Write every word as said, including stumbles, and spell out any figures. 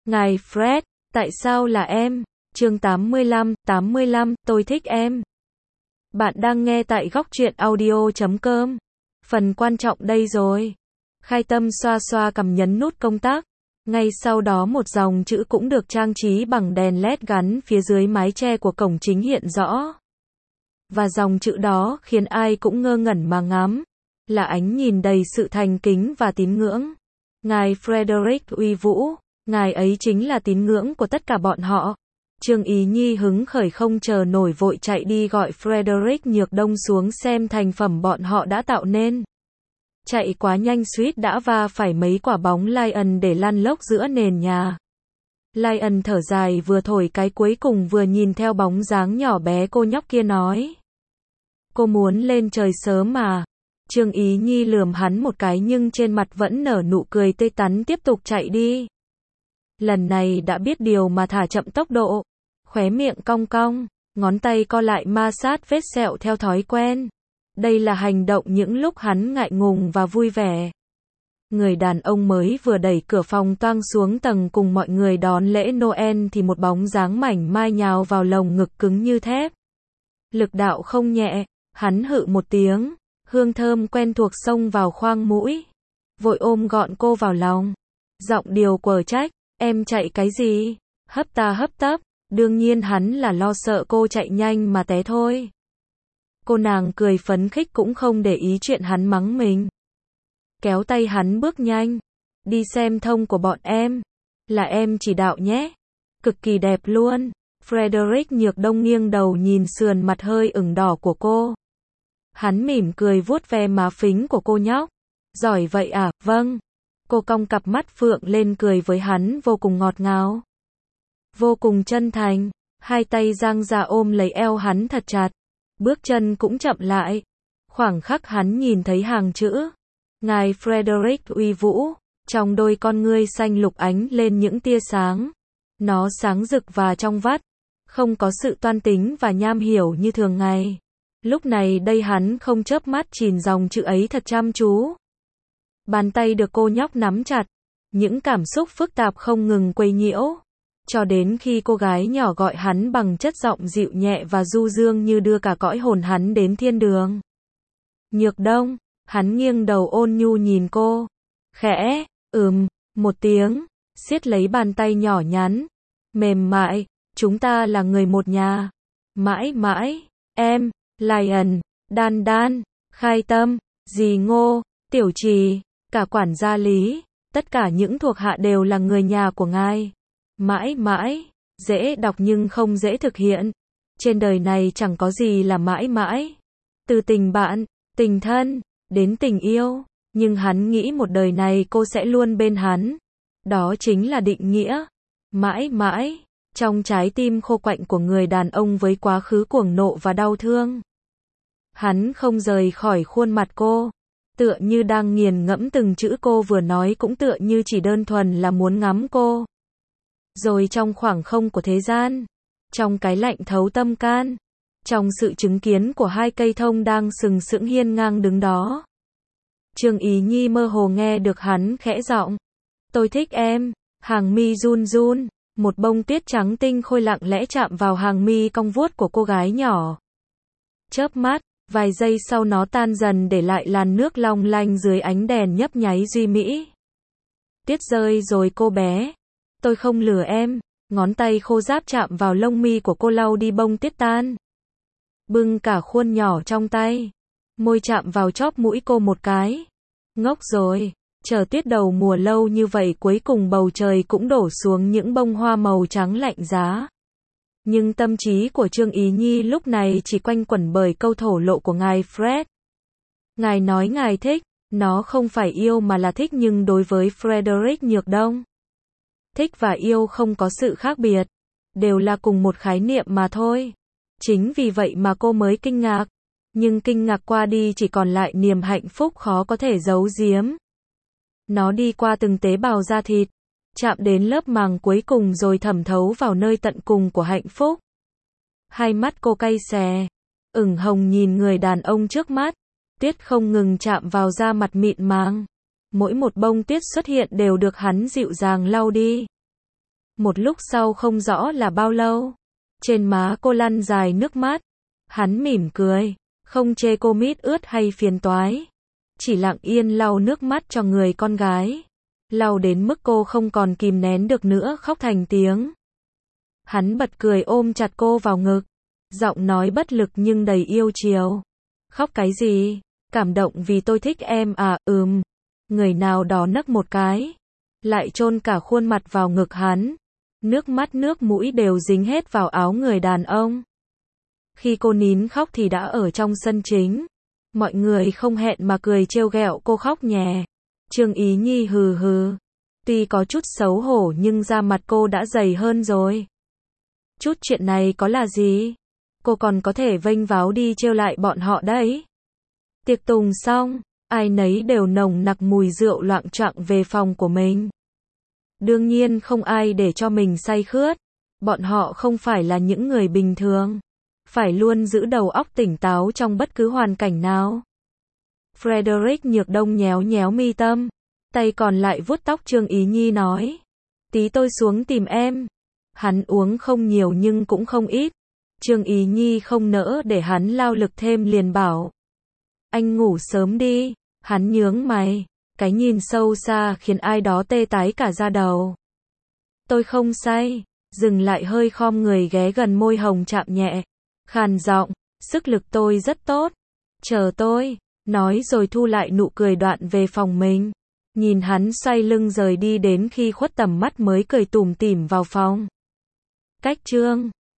Ngài Fred, tại sao là em? Chương tám mươi lăm, tám mươi lăm, tôi thích em. Bạn đang nghe tại góc truyện audio chấm com. Phần quan trọng đây rồi. Khai Tâm xoa xoa cằm nhấn nút công tắc. Ngay sau đó một dòng chữ cũng được trang trí bằng đèn led gắn phía dưới mái che của cổng chính hiện rõ. Và dòng chữ đó khiến ai cũng ngơ ngẩn mà ngắm. Là ánh nhìn đầy sự thành kính và tín ngưỡng. Ngài Frederick uy vũ, ngài ấy chính là tín ngưỡng của tất cả bọn họ. Trương Ý Nhi hứng khởi không chờ nổi vội chạy đi gọi Frederick Nhược Đông xuống xem thành phẩm bọn họ đã tạo nên. Chạy quá nhanh suýt đã va phải mấy quả bóng Lion để lăn lóc giữa nền nhà. Lion thở dài vừa thổi cái cuối cùng vừa nhìn theo bóng dáng nhỏ bé cô nhóc kia nói. Cô muốn lên trời sớm mà. Trương Ý Nhi lườm hắn một cái nhưng trên mặt vẫn nở nụ cười tươi tắn tiếp tục chạy đi. Lần này đã biết điều mà thả chậm tốc độ. Khóe miệng cong cong, ngón tay co lại ma sát vết sẹo theo thói quen. Đây là hành động những lúc hắn ngại ngùng và vui vẻ. Người đàn ông mới vừa đẩy cửa phòng toang xuống tầng cùng mọi người đón lễ Noel thì một bóng dáng mảnh mai nhào vào lồng ngực cứng như thép. Lực đạo không nhẹ, hắn hự một tiếng, hương thơm quen thuộc xông vào khoang mũi. Vội ôm gọn cô vào lòng. Giọng điều quở trách, em chạy cái gì? Hấp ta hấp tấp, đương nhiên hắn là lo sợ cô chạy nhanh mà té thôi. Cô nàng cười phấn khích cũng không để ý chuyện hắn mắng mình. Kéo tay hắn bước nhanh. Đi xem thông của bọn em. Là em chỉ đạo nhé. Cực kỳ đẹp luôn. Frederick Nhược Đông nghiêng đầu nhìn sườn mặt hơi ửng đỏ của cô. Hắn mỉm cười vuốt ve má phính của cô nhóc. Giỏi vậy à, vâng. Cô cong cặp mắt phượng lên cười với hắn vô cùng ngọt ngào. Vô cùng chân thành. Hai tay dang ra ôm lấy eo hắn thật chặt. Bước chân cũng chậm lại. Khoảng khắc hắn nhìn thấy hàng chữ. Ngài Frederick uy vũ. Trong đôi con ngươi xanh lục ánh lên những tia sáng. Nó sáng rực và trong vắt. Không có sự toan tính và nham hiểu như thường ngày. Lúc này đây hắn không chớp mắt nhìn dòng chữ ấy thật chăm chú. Bàn tay được cô nhóc nắm chặt. Những cảm xúc phức tạp không ngừng quấy nhiễu. Cho đến khi cô gái nhỏ gọi hắn bằng chất giọng dịu nhẹ và du dương như đưa cả cõi hồn hắn đến thiên đường. Nhược Đông, hắn nghiêng đầu ôn nhu nhìn cô. Khẽ, ừm, một tiếng, siết lấy bàn tay nhỏ nhắn. Mềm mại, chúng ta là người một nhà. Mãi mãi, em, Lion, Đan Đan, Khai Tâm, dì Ngô, Tiểu Trì, cả quản gia Lý, tất cả những thuộc hạ đều là người nhà của ngài. Mãi mãi, dễ đọc nhưng không dễ thực hiện. Trên đời này chẳng có gì là mãi mãi. Từ tình bạn, tình thân, đến tình yêu. Nhưng hắn nghĩ một đời này cô sẽ luôn bên hắn. Đó chính là định nghĩa. Mãi mãi, trong trái tim khô quạnh của người đàn ông với quá khứ cuồng nộ và đau thương. Hắn không rời khỏi khuôn mặt cô. Tựa như đang nghiền ngẫm từng chữ cô vừa nói cũng tựa như chỉ đơn thuần là muốn ngắm cô. Rồi trong khoảng không của thế gian, trong cái lạnh thấu tâm can, trong sự chứng kiến của hai cây thông đang sừng sững hiên ngang đứng đó. Trương Ý Nhi mơ hồ nghe được hắn khẽ giọng. Tôi thích em, hàng mi run run, một bông tuyết trắng tinh khôi lặng lẽ chạm vào hàng mi cong vuốt của cô gái nhỏ. Chớp mắt, vài giây sau nó tan dần để lại làn nước long lanh dưới ánh đèn nhấp nháy duy mỹ. Tuyết rơi rồi cô bé. Tôi không lừa em, ngón tay khô ráp chạm vào lông mi của cô lau đi bông tuyết tan. Bưng cả khuôn nhỏ trong tay, môi chạm vào chóp mũi cô một cái. Ngốc rồi, chờ tuyết đầu mùa lâu như vậy cuối cùng bầu trời cũng đổ xuống những bông hoa màu trắng lạnh giá. Nhưng tâm trí của Trương Ý Nhi lúc này chỉ quanh quẩn bởi câu thổ lộ của ngài Fred. Ngài nói ngài thích, nó không phải yêu mà là thích nhưng đối với Frederick Nhược Đông. Thích và yêu không có sự khác biệt, đều là cùng một khái niệm mà thôi. Chính vì vậy mà cô mới kinh ngạc, nhưng kinh ngạc qua đi chỉ còn lại niềm hạnh phúc khó có thể giấu giếm. Nó đi qua từng tế bào da thịt, chạm đến lớp màng cuối cùng rồi thẩm thấu vào nơi tận cùng của hạnh phúc. Hai mắt cô cay xè, ửng hồng nhìn người đàn ông trước mắt, tuyết không ngừng chạm vào da mặt mịn màng. Mỗi một bông tuyết xuất hiện đều được hắn dịu dàng lau đi. Một lúc sau không rõ là bao lâu, trên má cô lăn dài nước mắt. Hắn mỉm cười, không chê cô mít ướt hay phiền toái, chỉ lặng yên lau nước mắt cho người con gái. Lau đến mức cô không còn kìm nén được nữa, khóc thành tiếng. Hắn bật cười ôm chặt cô vào ngực, giọng nói bất lực nhưng đầy yêu chiều. Khóc cái gì? Cảm động vì tôi thích em à? Ừm. Người nào đó nấc một cái, lại chôn cả khuôn mặt vào ngực hắn. Nước mắt nước mũi đều dính hết vào áo người đàn ông. Khi cô nín khóc thì đã ở trong sân chính. Mọi người không hẹn mà cười trêu ghẹo cô khóc nhè. Trương Ý Nhi hừ hừ. Tuy có chút xấu hổ nhưng da mặt cô đã dày hơn rồi. Chút chuyện này có là gì? Cô còn có thể vênh váo đi trêu lại bọn họ đấy. Tiệc tùng xong, ai nấy đều nồng nặc mùi rượu loạng choạng về phòng của mình. Đương nhiên không ai để cho mình say khướt. Bọn họ không phải là những người bình thường. Phải luôn giữ đầu óc tỉnh táo trong bất cứ hoàn cảnh nào. Frederick Nhược Đông nhéo nhéo mi tâm, tay còn lại vuốt tóc Trương Ý Nhi nói. Tí tôi xuống tìm em. Hắn uống không nhiều nhưng cũng không ít. Trương Ý Nhi không nỡ để hắn lao lực thêm liền bảo. Anh ngủ sớm đi. Hắn nhướng mày, cái nhìn sâu xa khiến ai đó tê tái cả da đầu. Tôi không say. Dừng lại hơi khom người ghé gần môi hồng chạm nhẹ. Khàn giọng, sức lực tôi rất tốt. Chờ tôi. Nói rồi thu lại nụ cười đoạn về phòng mình. Nhìn hắn xoay lưng rời đi đến khi khuất tầm mắt mới cười tủm tỉm vào phòng. Cách Trương